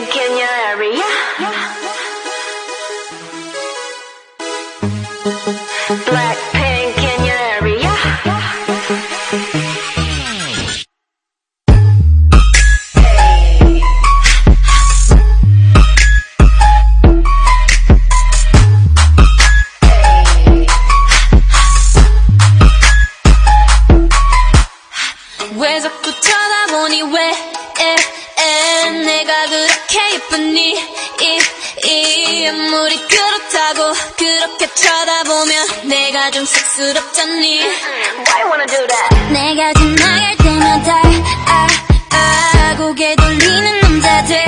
Blackpink in your area. Blackpink in your area. 왜 자꾸 쳐다보니 왜 내가 그렇게 예쁘니 이 아무리 그렇다고 그렇게 쳐다보면 내가 좀 쑥스럽잖니. Why you wanna do that? 내가 지나갈 때마다 고개 돌리는 남자들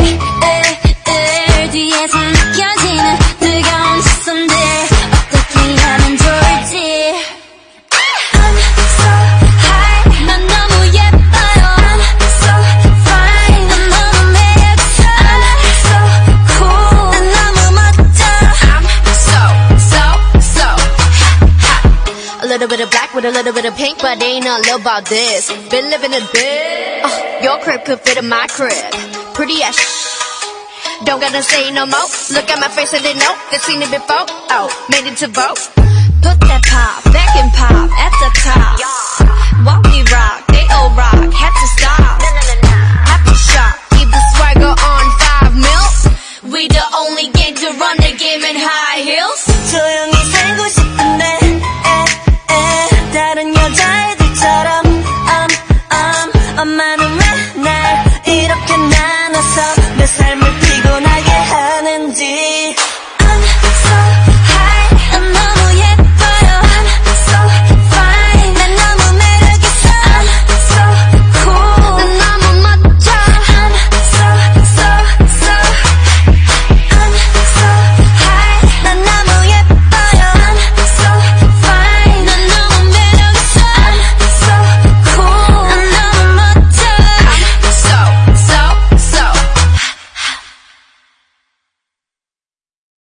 뒤에서 느껴지는 뜨거운 시선들 어떻게 하면 좋을지. I'm so high 난 너무 예뻐요. I'm so fine 난 너무 매력져. I'm so cool 난 너무 멋져. I'm so hot. A little bit of black with a little bit of pink, but they ain't all about this. Been living it big. Your crib could fit in my crib. Pretty as don't gotta say no more. Look at my face and they know they've seen it before. Oh, made it to vote. Put that pop back and pop at the top. While we rock, they all rock. Had to stop.